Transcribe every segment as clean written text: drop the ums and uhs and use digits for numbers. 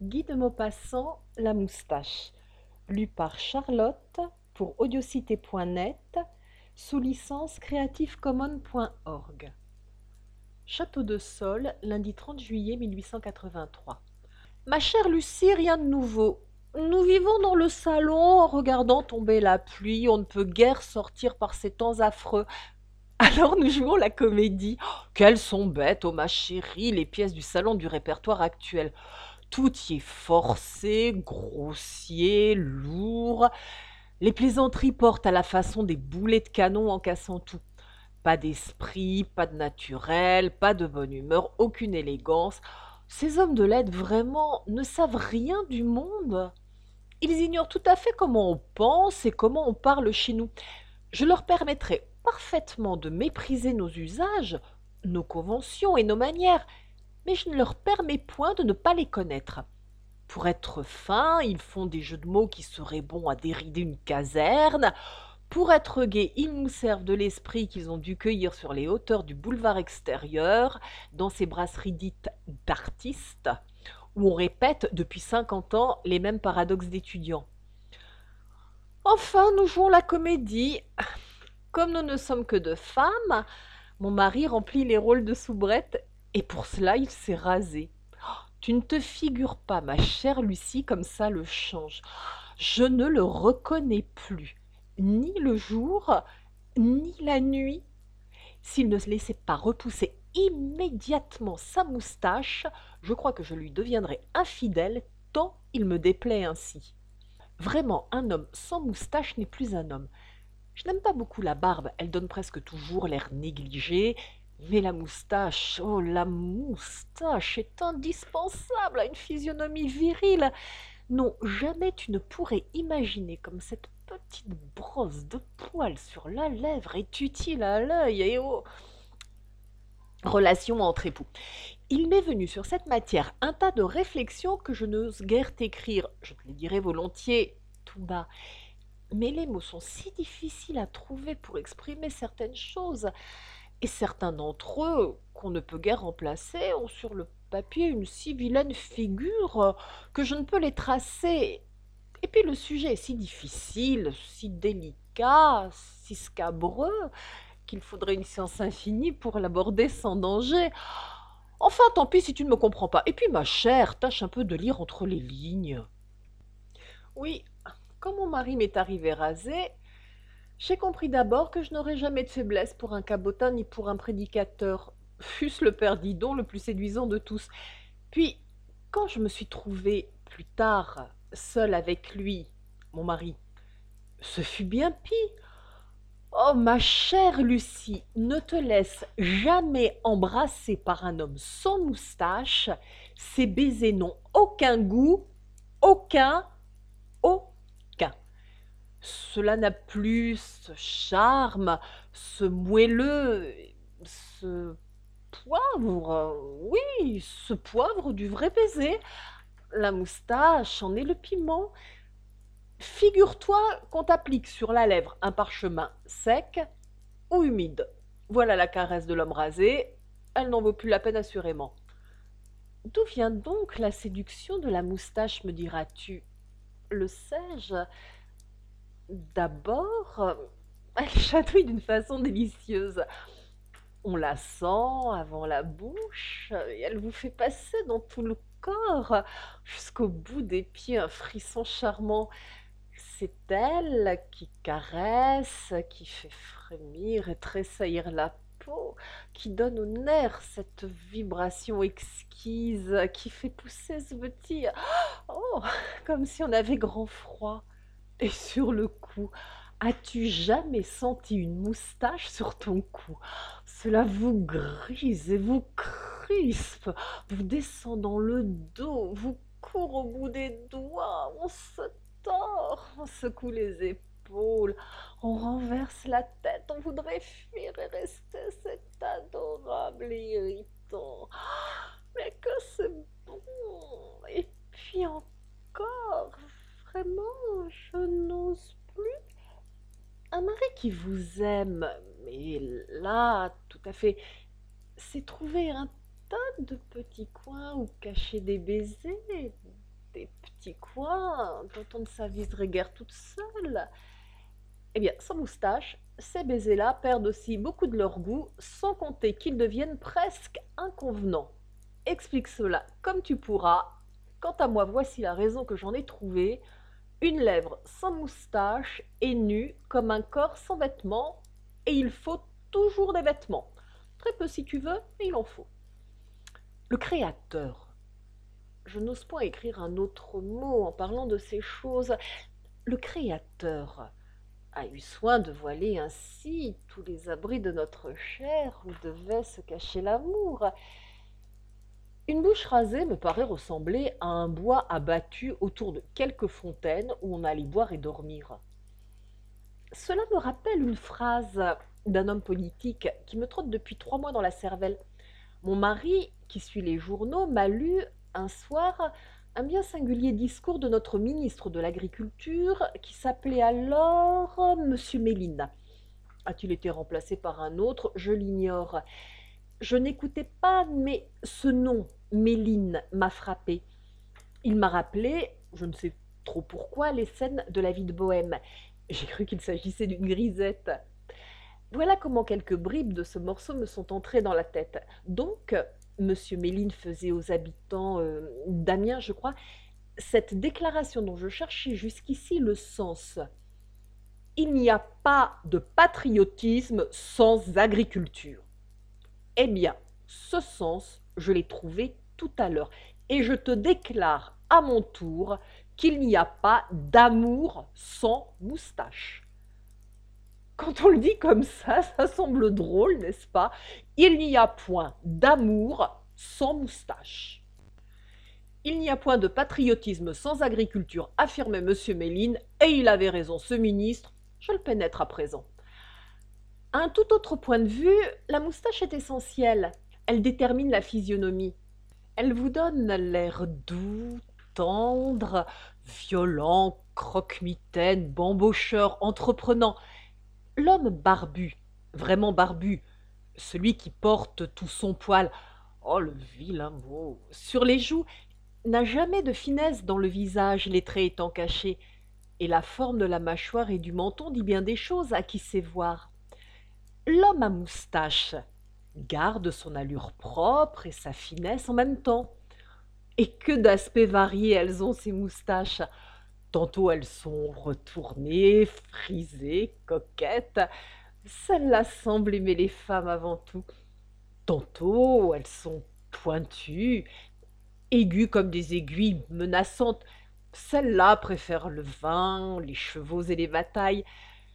Guy de Maupassant, La moustache, lu par Charlotte pour audiocité.net, sous licence creativecommons.org. Château de Sol, lundi 30 juillet 1883. Ma chère Lucie, rien de nouveau. Nous vivons dans le salon en regardant tomber la pluie, on ne peut guère sortir par ces temps affreux. Alors nous jouons la comédie. Oh, qu'elles sont bêtes, oh ma chérie, les pièces du salon du répertoire actuel. Tout y est forcé, grossier, lourd. Les plaisanteries portent à la façon des boulets de canon en cassant tout. Pas d'esprit, pas de naturel, pas de bonne humeur, aucune élégance. Ces hommes de lettres, vraiment, ne savent rien du monde. Ils ignorent tout à fait comment on pense et comment on parle chez nous. Je leur permettrai parfaitement de mépriser nos usages, nos conventions et nos manières, mais je ne leur permets point de ne pas les connaître. Pour être fins, ils font des jeux de mots qui seraient bons à dérider une caserne. Pour être gais, ils nous servent de l'esprit qu'ils ont dû cueillir sur les hauteurs du boulevard extérieur, dans ces brasseries dites d'artistes, où on répète depuis 50 ans les mêmes paradoxes d'étudiants. Enfin, nous jouons la comédie. Comme nous ne sommes que deux femmes, mon mari remplit les rôles de soubrette et pour cela il s'est rasé. Tu ne te figures pas, ma chère Lucie, comme ça le change. Je ne le reconnais plus, ni le jour, ni la nuit. S'il ne se laissait pas repousser immédiatement sa moustache, je crois que je lui deviendrais infidèle tant il me déplaît ainsi. Vraiment, un homme sans moustache n'est plus un homme. Je n'aime pas beaucoup la barbe, elle donne presque toujours l'air négligé, mais la moustache, oh la moustache est indispensable à une physionomie virile. Non, jamais tu ne pourrais imaginer comme cette petite brosse de poils sur la lèvre est utile à l'œil et aux relations entre époux. Il m'est venu sur cette matière un tas de réflexions que je n'ose guère t'écrire. Je te les dirai volontiers tout bas. Mais les mots sont si difficiles à trouver pour exprimer certaines choses, et certains d'entre eux, qu'on ne peut guère remplacer, ont sur le papier une si vilaine figure que je ne peux les tracer. Et puis le sujet est si difficile, si délicat, si scabreux, qu'il faudrait une science infinie pour l'aborder sans danger. Enfin, tant pis si tu ne me comprends pas. Et puis, ma chère, tâche un peu de lire entre les lignes. Oui, quand mon mari m'est arrivé rasé, j'ai compris d'abord que je n'aurais jamais de faiblesse pour un cabotin ni pour un prédicateur, fût-ce le père Didon le plus séduisant de tous. Puis, quand je me suis trouvée plus tard seule avec lui, mon mari, ce fut bien pis. Oh, ma chère Lucie, ne te laisse jamais embrasser par un homme sans moustache. Ces baisers n'ont aucun goût, aucun, aucun. Cela n'a plus ce charme, ce moelleux, ce poivre, oui, ce poivre du vrai baiser. La moustache en est le piment. Figure-toi qu'on t'applique sur la lèvre un parchemin sec ou humide. Voilà la caresse de l'homme rasé, elle n'en vaut plus la peine assurément. D'où vient donc la séduction de la moustache, me diras-tu? Le sais-je? D'abord, elle chatouille d'une façon délicieuse. On la sent avant la bouche et elle vous fait passer dans tout le corps, jusqu'au bout des pieds, un frisson charmant. C'est elle qui caresse, qui fait frémir et tressaillir la peau, qui donne aux nerfs cette vibration exquise, qui fait pousser ce petit oh, comme si on avait grand froid. Et sur le cou, as-tu jamais senti une moustache sur ton cou? Cela vous grise et vous crispe, vous descend dans le dos, vous court au bout des doigts, on se tord, on secoue les épaules, on renverse la tête, on voudrait fuir et rester, c'est adorable et irritant. Mais que c'est bon! Et puis encore, vraiment, je n'ose plus. Un mari qui vous aime, mais là, tout à fait, c'est trouver un tas de petits coins où cacher des baisers, tes petits coins dont on ne s'aviserait guère toute seule. Eh bien, sans moustache, ces baisers-là perdent aussi beaucoup de leur goût, sans compter qu'ils deviennent presque inconvenants. Explique cela comme tu pourras. Quant à moi, voici la raison que j'en ai trouvée. Une lèvre sans moustache est nue comme un corps sans vêtements, et il faut toujours des vêtements. Très peu si tu veux, mais il en faut. Le créateur. Je n'ose point écrire un autre mot en parlant de ces choses. Le créateur a eu soin de voiler ainsi tous les abris de notre chair où devait se cacher l'amour. Une bouche rasée me paraît ressembler à un bois abattu autour de quelques fontaines où on allait boire et dormir. Cela me rappelle une phrase d'un homme politique qui me trotte depuis 3 mois dans la cervelle. Mon mari, qui suit les journaux, m'a lu un soir un bien singulier discours de notre ministre de l'Agriculture, qui s'appelait alors Monsieur Méline. A-t-il été remplacé par un autre? Je l'ignore. Je n'écoutais pas, mais ce nom, Méline, m'a frappé. Il m'a rappelé, je ne sais trop pourquoi, les scènes de la vie de Bohême. J'ai cru qu'il s'agissait d'une grisette. Voilà comment quelques bribes de ce morceau me sont entrées dans la tête. Donc, Monsieur Méline faisait aux habitants d'Amiens, je crois, cette déclaration dont je cherchais jusqu'ici le sens. Il n'y a pas de patriotisme sans agriculture. Eh bien, ce sens, je l'ai trouvé tout à l'heure. Et je te déclare à mon tour qu'il n'y a pas d'amour sans moustache. Quand on le dit comme ça semble drôle, n'est-ce pas? Il n'y a point d'amour sans moustache. Il n'y a point de patriotisme sans agriculture, affirmait M. Méline, et il avait raison, ce ministre, je le pénètre à présent. À un tout autre point de vue, la moustache est essentielle. Elle détermine la physionomie. Elle vous donne l'air doux, tendre, violent, croque-mitaine, bambocheur, entreprenant. L'homme barbu, vraiment barbu, celui qui porte tout son poil, oh le vilain mot, sur les joues, n'a jamais de finesse dans le visage, les traits étant cachés, et la forme de la mâchoire et du menton dit bien des choses à qui sait voir. L'homme à moustache garde son allure propre et sa finesse en même temps. Et que d'aspects variés elles ont, ces moustaches. Tantôt elles sont retournées, frisées, coquettes. Celles-là semblent aimer les femmes avant tout. Tantôt elles sont pointues, aiguës comme des aiguilles menaçantes. Celles-là préfèrent le vin, les chevaux et les batailles.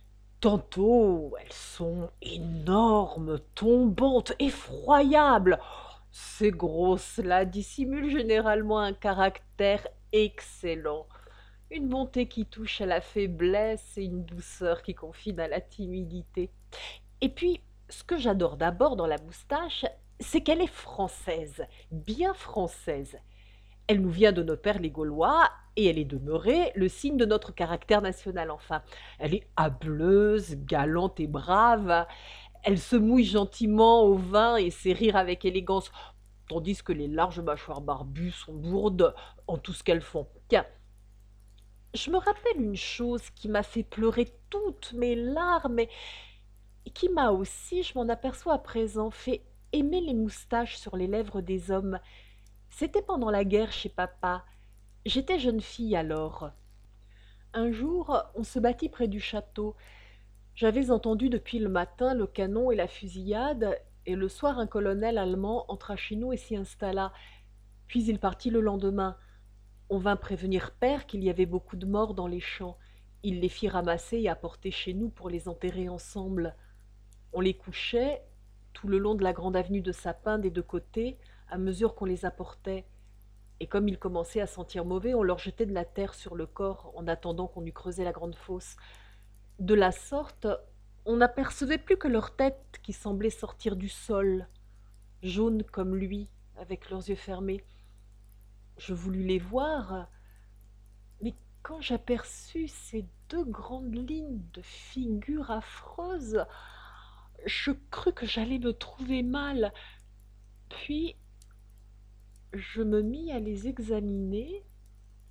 Tantôt elles sont énormes, tombantes, effroyables. Ces grosses-là dissimulent généralement un caractère excellent, une bonté qui touche à la faiblesse et une douceur qui confine à la timidité. Et puis, ce que j'adore d'abord dans la moustache, c'est qu'elle est française, bien française. Elle nous vient de nos pères les Gaulois et elle est demeurée le signe de notre caractère national enfin. Elle est hâbleuse, galante et brave. Elle se mouille gentiment au vin et sait rire avec élégance, tandis que les larges mâchoires barbues sont lourdes en tout ce qu'elles font. Tiens, je me rappelle une chose qui m'a fait pleurer toutes mes larmes et qui m'a aussi, je m'en aperçois à présent, fait aimer les moustaches sur les lèvres des hommes. C'était pendant la guerre chez papa. J'étais jeune fille alors. Un jour, on se battit près du château. J'avais entendu depuis le matin le canon et la fusillade, et le soir un colonel allemand entra chez nous et s'y installa. Puis il partit le lendemain. On vint prévenir père qu'il y avait beaucoup de morts dans les champs. Il les fit ramasser et apporter chez nous pour les enterrer ensemble. On les couchait tout le long de la grande avenue de sapins des deux côtés, à mesure qu'on les apportait. Et comme ils commençaient à sentir mauvais, on leur jetait de la terre sur le corps en attendant qu'on eût creusé la grande fosse. De la sorte, on n'apercevait plus que leurs têtes qui semblaient sortir du sol, jaunes comme lui, avec leurs yeux fermés. Je voulus les voir, mais quand j'aperçus ces deux grandes lignes de figures affreuses, je crus que j'allais me trouver mal. Puis je me mis à les examiner,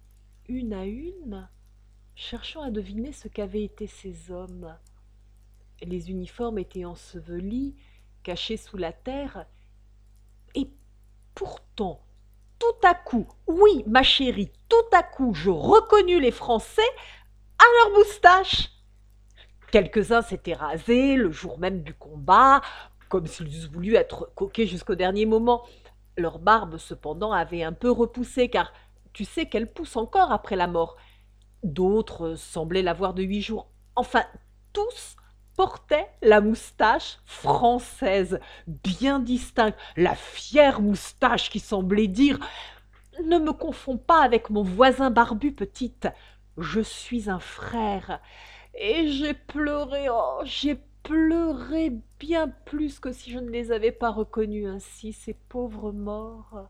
une à une, cherchant à deviner ce qu'avaient été ces hommes. Les uniformes étaient ensevelis, cachés sous la terre, et pourtant, tout à coup, oui, ma chérie, tout à coup, je reconnus les Français à leurs moustaches. Quelques-uns s'étaient rasés le jour même du combat, comme s'ils eussent voulu être coquets jusqu'au dernier moment. Leur barbe, cependant, avait un peu repoussé, car tu sais qu'elle pousse encore après la mort. D'autres semblaient l'avoir de 8 jours. Enfin, tous portaient la moustache française, bien distincte, la fière moustache qui semblait dire « Ne me confonds pas avec mon voisin barbu, petite, je suis un frère. » Et j'ai pleuré, oh, j'ai pleuré bien plus que si je ne les avais pas reconnus ainsi, ces pauvres morts.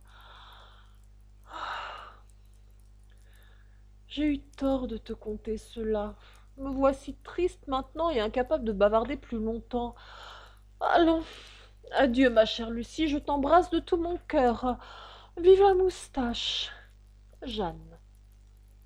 J'ai eu tort de te conter cela. Me voici triste maintenant et incapable de bavarder plus longtemps. Allons, adieu ma chère Lucie, je t'embrasse de tout mon cœur. Vive la moustache. Jeanne.